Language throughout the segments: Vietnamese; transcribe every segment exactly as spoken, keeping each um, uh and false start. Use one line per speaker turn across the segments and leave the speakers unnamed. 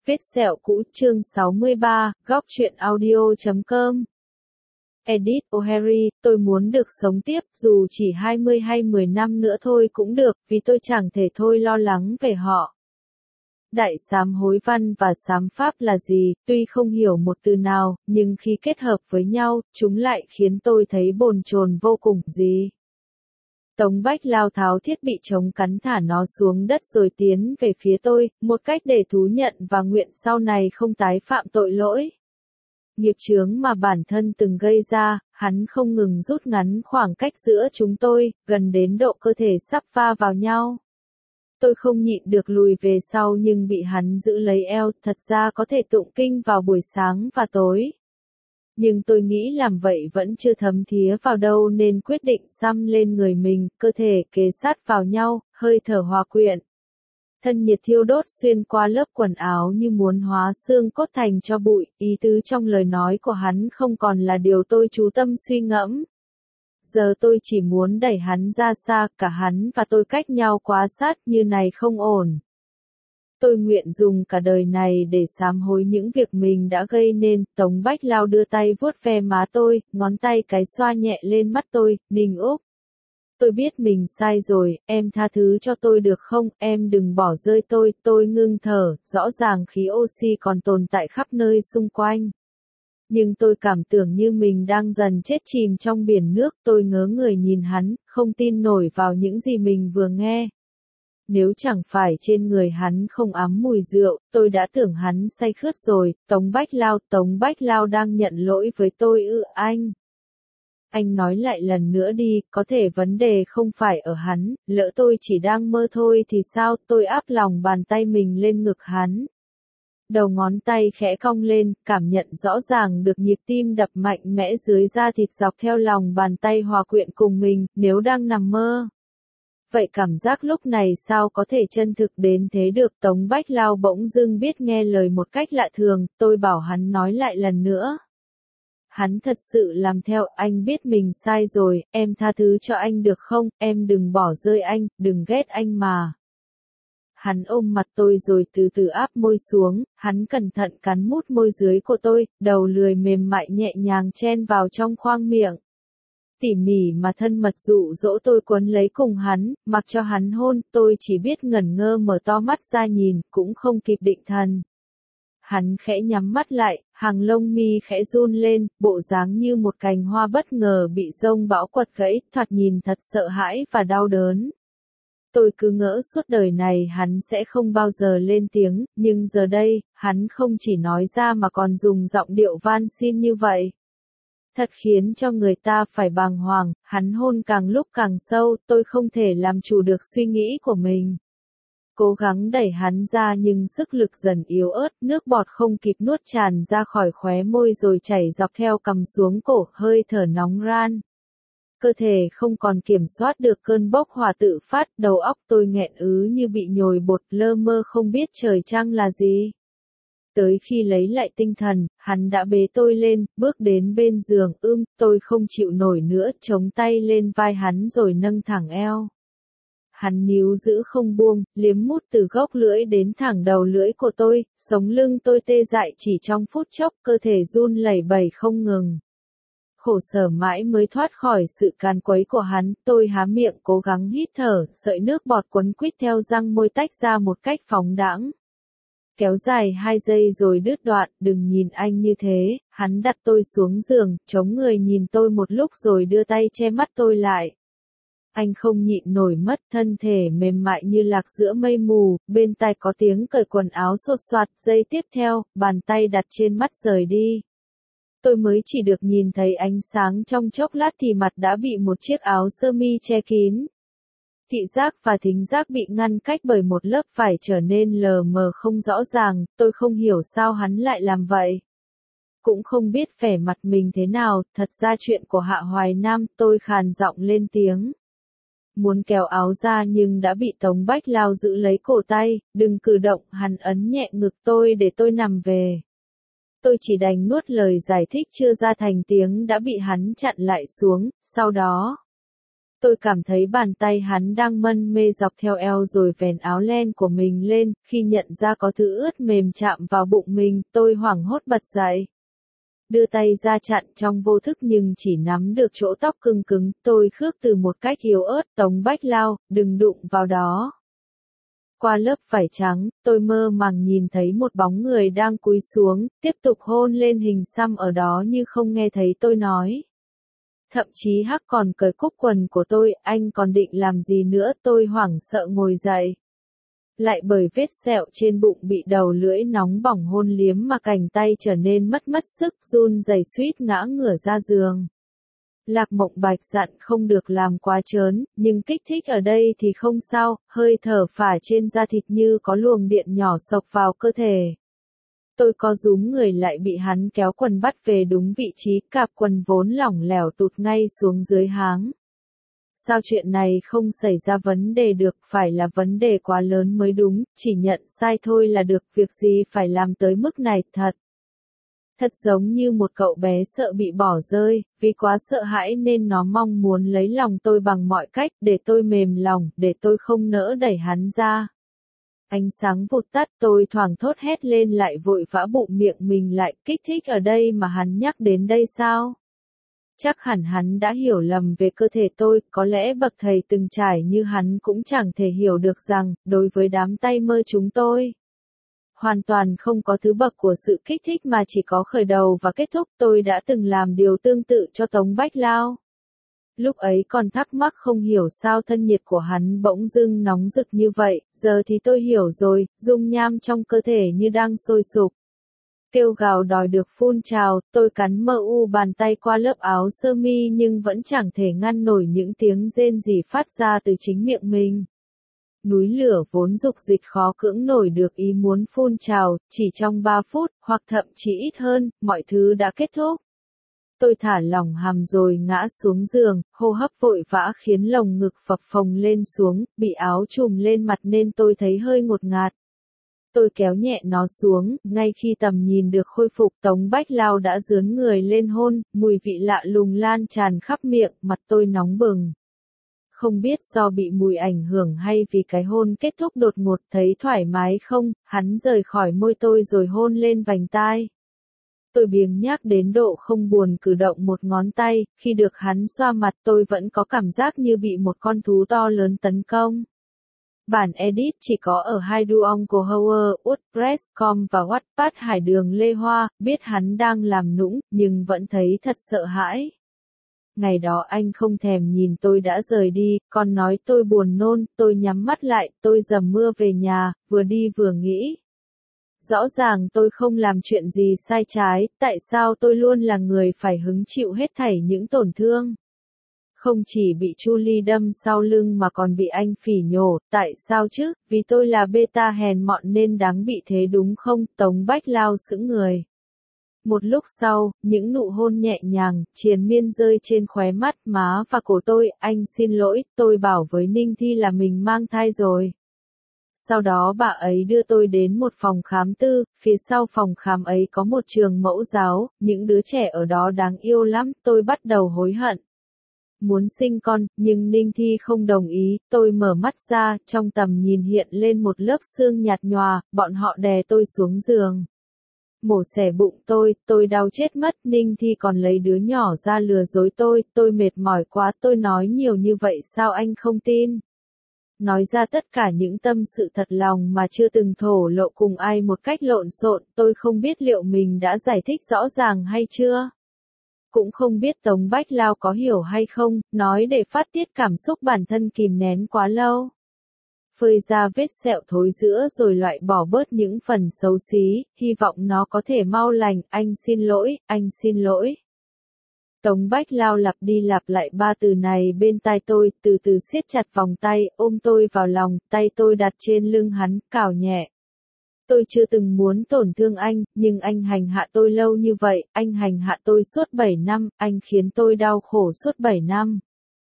Vết sẹo cũ chương sáu mươi ba, góc truyện audio chấm com. Edith O'Harry, tôi muốn được sống tiếp, dù chỉ hai mươi hay mười năm nữa thôi cũng được, vì tôi chẳng thể thôi lo lắng về họ. Đại sám hối văn và sám pháp là gì, tuy không hiểu một từ nào, nhưng khi kết hợp với nhau, chúng lại khiến tôi thấy bồn chồn vô cùng gì. Tống Bách lao tháo thiết bị chống cắn thả nó xuống đất rồi tiến về phía tôi, một cách để thú nhận và nguyện sau này không tái phạm tội lỗi. Nghiệp chướng mà bản thân từng gây ra, hắn không ngừng rút ngắn khoảng cách giữa chúng tôi, gần đến độ cơ thể sắp va vào nhau. Tôi không nhịn được lùi về sau nhưng bị hắn giữ lấy eo, thật ra có thể tụng kinh vào buổi sáng và tối. Nhưng tôi nghĩ làm vậy vẫn chưa thấm thía vào đâu nên quyết định xăm lên người mình, cơ thể kề sát vào nhau, hơi thở hòa quyện. Thân nhiệt thiêu đốt xuyên qua lớp quần áo như muốn hóa xương cốt thành tro bụi, ý tứ trong lời nói của hắn không còn là điều tôi chú tâm suy ngẫm. Giờ tôi chỉ muốn đẩy hắn ra xa, cả hắn và tôi cách nhau quá sát, như này không ổn. Tôi nguyện dùng cả đời này để sám hối những việc mình đã gây nên. Tống Bách Lao đưa tay vuốt ve má tôi, ngón tay cái xoa nhẹ lên mắt tôi, Ninh Úc. Tôi biết mình sai rồi, em tha thứ cho tôi được không, em đừng bỏ rơi tôi. Tôi ngưng thở, rõ ràng khí oxy còn tồn tại khắp nơi xung quanh. Nhưng tôi cảm tưởng như mình đang dần chết chìm trong biển nước. Tôi ngớ người nhìn hắn, không tin nổi vào những gì mình vừa nghe. Nếu chẳng phải trên người hắn không ám mùi rượu, tôi đã tưởng hắn say khướt rồi. Tống Bách Lao, Tống Bách Lao đang nhận lỗi với tôi ư? Anh. Anh nói lại lần nữa đi, có thể vấn đề không phải ở hắn, lỡ tôi chỉ đang mơ thôi thì sao? Tôi áp lòng bàn tay mình lên ngực hắn. Đầu ngón tay khẽ cong lên, cảm nhận rõ ràng được nhịp tim đập mạnh mẽ dưới da thịt dọc theo lòng bàn tay hòa quyện cùng mình, nếu đang nằm mơ. Vậy cảm giác lúc này sao có thể chân thực đến thế được? Tống Bách Lao bỗng dưng biết nghe lời một cách lạ thường, tôi bảo hắn nói lại lần nữa. Hắn thật sự làm theo, anh biết mình sai rồi, em tha thứ cho anh được không, em đừng bỏ rơi anh, đừng ghét anh mà. Hắn ôm mặt tôi rồi từ từ áp môi xuống, hắn cẩn thận cắn mút môi dưới của tôi, đầu lười mềm mại nhẹ nhàng chen vào trong khoang miệng. Tỉ mỉ mà thân mật dụ dỗ tôi quấn lấy cùng hắn, mặc cho hắn hôn, tôi chỉ biết ngẩn ngơ mở to mắt ra nhìn, cũng không kịp định thần. Hắn khẽ nhắm mắt lại, hàng lông mi khẽ run lên, bộ dáng như một cành hoa bất ngờ bị giông bão quật gãy, thoạt nhìn thật sợ hãi và đau đớn. Tôi cứ ngỡ suốt đời này hắn sẽ không bao giờ lên tiếng, nhưng giờ đây, hắn không chỉ nói ra mà còn dùng giọng điệu van xin như vậy. Thật khiến cho người ta phải bàng hoàng, hắn hôn càng lúc càng sâu, tôi không thể làm chủ được suy nghĩ của mình. Cố gắng đẩy hắn ra nhưng sức lực dần yếu ớt, nước bọt không kịp nuốt tràn ra khỏi khóe môi rồi chảy dọc theo cằm xuống cổ, hơi thở nóng ran. Cơ thể không còn kiểm soát được cơn bốc hỏa tự phát, đầu óc tôi nghẹn ứ như bị nhồi bột, lơ mơ không biết trời trăng là gì. Tới khi lấy lại tinh thần, hắn đã bế tôi lên, bước đến bên giường, ưm, tôi không chịu nổi nữa, chống tay lên vai hắn rồi nâng thẳng eo. Hắn níu giữ không buông, liếm mút từ gốc lưỡi đến thẳng đầu lưỡi của tôi, sống lưng tôi tê dại chỉ trong phút chốc, cơ thể run lẩy bẩy không ngừng. Khổ sở mãi mới thoát khỏi sự càn quấy của hắn, tôi há miệng cố gắng hít thở, sợi nước bọt quấn quýt theo răng môi tách ra một cách phóng đãng. Kéo dài hai giây rồi đứt đoạn, đừng nhìn anh như thế, hắn đặt tôi xuống giường, chống người nhìn tôi một lúc rồi đưa tay che mắt tôi lại. Anh không nhịn nổi mất, thân thể mềm mại như lạc giữa mây mù, bên tai có tiếng cởi quần áo xột xoạt, giây tiếp theo, bàn tay đặt trên mắt rời đi. Tôi mới chỉ được nhìn thấy ánh sáng trong chốc lát thì mặt đã bị một chiếc áo sơ mi che kín. Thị giác và thính giác bị ngăn cách bởi một lớp vải trở nên lờ mờ không rõ ràng, tôi không hiểu sao hắn lại làm vậy. Cũng không biết vẻ mặt mình thế nào, thật ra chuyện của Hạ Hoài Nam, tôi khàn giọng lên tiếng. Muốn kéo áo ra nhưng đã bị Tống Bách Lao giữ lấy cổ tay, đừng cử động, hắn ấn nhẹ ngực tôi để tôi nằm về. Tôi chỉ đành nuốt lời giải thích chưa ra thành tiếng đã bị hắn chặn lại xuống, sau đó. Tôi cảm thấy bàn tay hắn đang mân mê dọc theo eo rồi vén áo len của mình lên, khi nhận ra có thứ ướt mềm chạm vào bụng mình, tôi hoảng hốt bật dậy. Đưa tay ra chặn trong vô thức nhưng chỉ nắm được chỗ tóc cứng cứng, tôi khước từ một cách yếu ớt, Tống Bách Lao, đừng đụng vào đó. Qua lớp vải trắng, tôi mơ màng nhìn thấy một bóng người đang cúi xuống, tiếp tục hôn lên hình xăm ở đó như không nghe thấy tôi nói. Thậm chí Hắc còn cởi cúc quần của tôi, anh còn định làm gì nữa, tôi hoảng sợ ngồi dậy. Lại bởi vết sẹo trên bụng bị đầu lưỡi nóng bỏng hôn liếm mà cánh tay trở nên mất mất sức, run rẩy suýt ngã ngửa ra giường. Lạc Mộng Bạch dặn không được làm quá trớn, nhưng kích thích ở đây thì không sao, hơi thở phả trên da thịt như có luồng điện nhỏ xộc vào cơ thể. Tôi co rúm người lại bị hắn kéo quần bắt về đúng vị trí, cạp quần vốn lỏng lẻo tụt ngay xuống dưới háng. Sao chuyện này không xảy ra vấn đề được, phải là vấn đề quá lớn mới đúng, chỉ nhận sai thôi là được, việc gì phải làm tới mức này, thật. Thật giống như một cậu bé sợ bị bỏ rơi, vì quá sợ hãi nên nó mong muốn lấy lòng tôi bằng mọi cách, để tôi mềm lòng, để tôi không nỡ đẩy hắn ra. Ánh sáng vụt tắt, tôi thoảng thốt hét lên lại vội vã bụng miệng mình lại, kích thích ở đây mà hắn nhắc đến đây sao? Chắc hẳn hắn đã hiểu lầm về cơ thể tôi, có lẽ bậc thầy từng trải như hắn cũng chẳng thể hiểu được rằng, đối với đám tay mơ chúng tôi, hoàn toàn không có thứ bậc của sự kích thích mà chỉ có khởi đầu và kết thúc. Tôi đã từng làm điều tương tự cho Tống Bách Lao. Lúc ấy còn thắc mắc không hiểu sao thân nhiệt của hắn bỗng dưng nóng rực như vậy, giờ thì tôi hiểu rồi, dung nham trong cơ thể như đang sôi sục. Kêu gào đòi được phun trào, tôi cắn mờ u bàn tay qua lớp áo sơ mi nhưng vẫn chẳng thể ngăn nổi những tiếng rên rỉ phát ra từ chính miệng mình. Núi lửa vốn dục dịch khó cưỡng nổi được ý muốn phun trào, chỉ trong ba phút, hoặc thậm chí ít hơn, mọi thứ đã kết thúc. Tôi thả lỏng hàm rồi ngã xuống giường, hô hấp vội vã khiến lồng ngực phập phồng lên xuống, bị áo trùm lên mặt nên tôi thấy hơi ngột ngạt. Tôi kéo nhẹ nó xuống, ngay khi tầm nhìn được khôi phục, Tống Bách Lao đã dướn người lên hôn, mùi vị lạ lùng lan tràn khắp miệng, mặt tôi nóng bừng. Không biết do bị mùi ảnh hưởng hay vì cái hôn kết thúc đột ngột, thấy thoải mái không, hắn rời khỏi môi tôi rồi hôn lên vành tai. Tôi biếng nhác đến độ không buồn cử động một ngón tay, khi được hắn xoa mặt tôi vẫn có cảm giác như bị một con thú to lớn tấn công. Bản edit chỉ có ở Haiduong của Howard, WordPress chấm com và Wattpad Hải Đường Lê Hoa, biết hắn đang làm nũng, nhưng vẫn thấy thật sợ hãi. Ngày đó anh không thèm nhìn tôi đã rời đi, còn nói tôi buồn nôn, tôi nhắm mắt lại, tôi dầm mưa về nhà, vừa đi vừa nghĩ. Rõ ràng tôi không làm chuyện gì sai trái, tại sao tôi luôn là người phải hứng chịu hết thảy những tổn thương? Không chỉ bị Julie đâm sau lưng mà còn bị anh phỉ nhổ, tại sao chứ, vì tôi là beta hèn mọn nên đáng bị thế đúng không? Tống Bách Lao sững người. Một lúc sau, những nụ hôn nhẹ nhàng, triền miên rơi trên khóe mắt, má và cổ tôi, anh xin lỗi, tôi bảo với Ninh Thi là mình mang thai rồi. Sau đó bà ấy đưa tôi đến một phòng khám tư, phía sau phòng khám ấy có một trường mẫu giáo, những đứa trẻ ở đó đáng yêu lắm, tôi bắt đầu hối hận. Muốn sinh con, nhưng Ninh Thi không đồng ý, tôi mở mắt ra, trong tầm nhìn hiện lên một lớp xương nhạt nhòa, bọn họ đè tôi xuống giường. Mổ xẻ bụng tôi, tôi đau chết mất, Ninh Thi còn lấy đứa nhỏ ra lừa dối tôi, tôi mệt mỏi quá, tôi nói nhiều như vậy sao anh không tin? Nói ra tất cả những tâm sự thật lòng mà chưa từng thổ lộ cùng ai một cách lộn xộn, tôi không biết liệu mình đã giải thích rõ ràng hay chưa. Cũng không biết Tống Bách Lao có hiểu hay không, nói để phát tiết cảm xúc bản thân kìm nén quá lâu. Phơi ra vết sẹo thối giữa rồi loại bỏ bớt những phần xấu xí, hy vọng nó có thể mau lành, anh xin lỗi, anh xin lỗi. Tống Bách Lao lặp đi lặp lại ba từ này bên tai tôi, từ từ siết chặt vòng tay, ôm tôi vào lòng, tay tôi đặt trên lưng hắn, cào nhẹ. Tôi chưa từng muốn tổn thương anh, nhưng anh hành hạ tôi lâu như vậy, anh hành hạ tôi suốt bảy năm, anh khiến tôi đau khổ suốt bảy năm.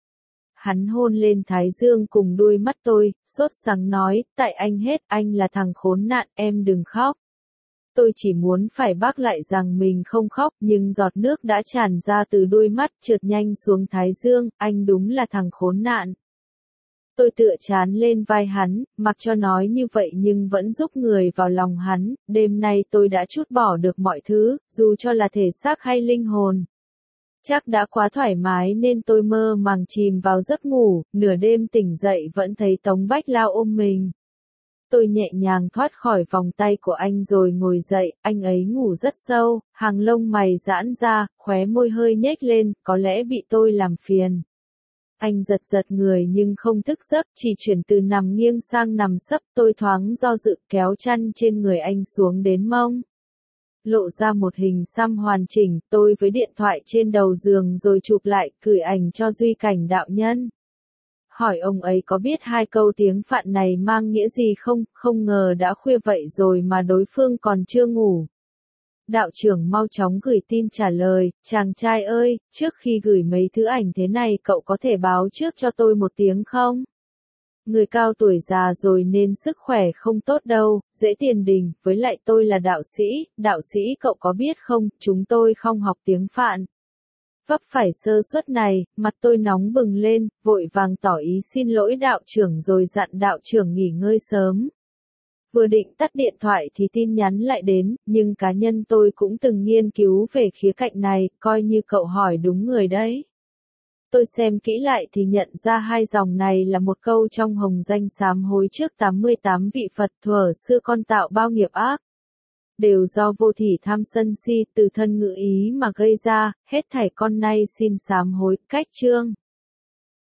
Hắn hôn lên thái dương cùng đuôi mắt tôi, sốt sắng nói, tại anh hết, anh là thằng khốn nạn, em đừng khóc. Tôi chỉ muốn phải bác lại rằng mình không khóc, nhưng giọt nước đã tràn ra từ đôi mắt, trượt nhanh xuống thái dương, anh đúng là thằng khốn nạn. Tôi tựa trán lên vai hắn, mặc cho nói như vậy nhưng vẫn giúp người vào lòng hắn, đêm nay tôi đã trút bỏ được mọi thứ, dù cho là thể xác hay linh hồn. Chắc đã quá thoải mái nên tôi mơ màng chìm vào giấc ngủ, nửa đêm tỉnh dậy vẫn thấy Tống Bách Lao ôm mình. Tôi nhẹ nhàng thoát khỏi vòng tay của anh rồi ngồi dậy, anh ấy ngủ rất sâu, hàng lông mày giãn ra, khóe môi hơi nhếch lên, có lẽ bị tôi làm phiền. Anh giật giật người nhưng không thức giấc, chỉ chuyển từ nằm nghiêng sang nằm sấp, tôi thoáng do dự kéo chăn trên người anh xuống đến mông. Lộ ra một hình xăm hoàn chỉnh, tôi với điện thoại trên đầu giường rồi chụp lại, gửi ảnh cho Duy Cảnh đạo nhân. Hỏi ông ấy có biết hai câu tiếng Phạn này mang nghĩa gì không, không ngờ đã khuya vậy rồi mà đối phương còn chưa ngủ. Đạo trưởng mau chóng gửi tin trả lời, chàng trai ơi, trước khi gửi mấy thứ ảnh thế này cậu có thể báo trước cho tôi một tiếng không? Người cao tuổi già rồi nên sức khỏe không tốt đâu, dễ tiền đình, với lại tôi là đạo sĩ, đạo sĩ cậu có biết không, chúng tôi không học tiếng Phạn. Vấp phải sơ suất này, mặt tôi nóng bừng lên, vội vàng tỏ ý xin lỗi đạo trưởng rồi dặn đạo trưởng nghỉ ngơi sớm. Vừa định tắt điện thoại thì tin nhắn lại đến, nhưng cá nhân tôi cũng từng nghiên cứu về khía cạnh này, coi như cậu hỏi đúng người đấy. Tôi xem kỹ lại thì nhận ra hai dòng này là một câu trong hồng danh sám hối trước tám mươi tám vị Phật thuở xưa con tạo bao nghiệp ác. Đều do vô thỉ tham sân si từ thân ngữ ý mà gây ra, hết thảy con nay xin sám hối, cách chương.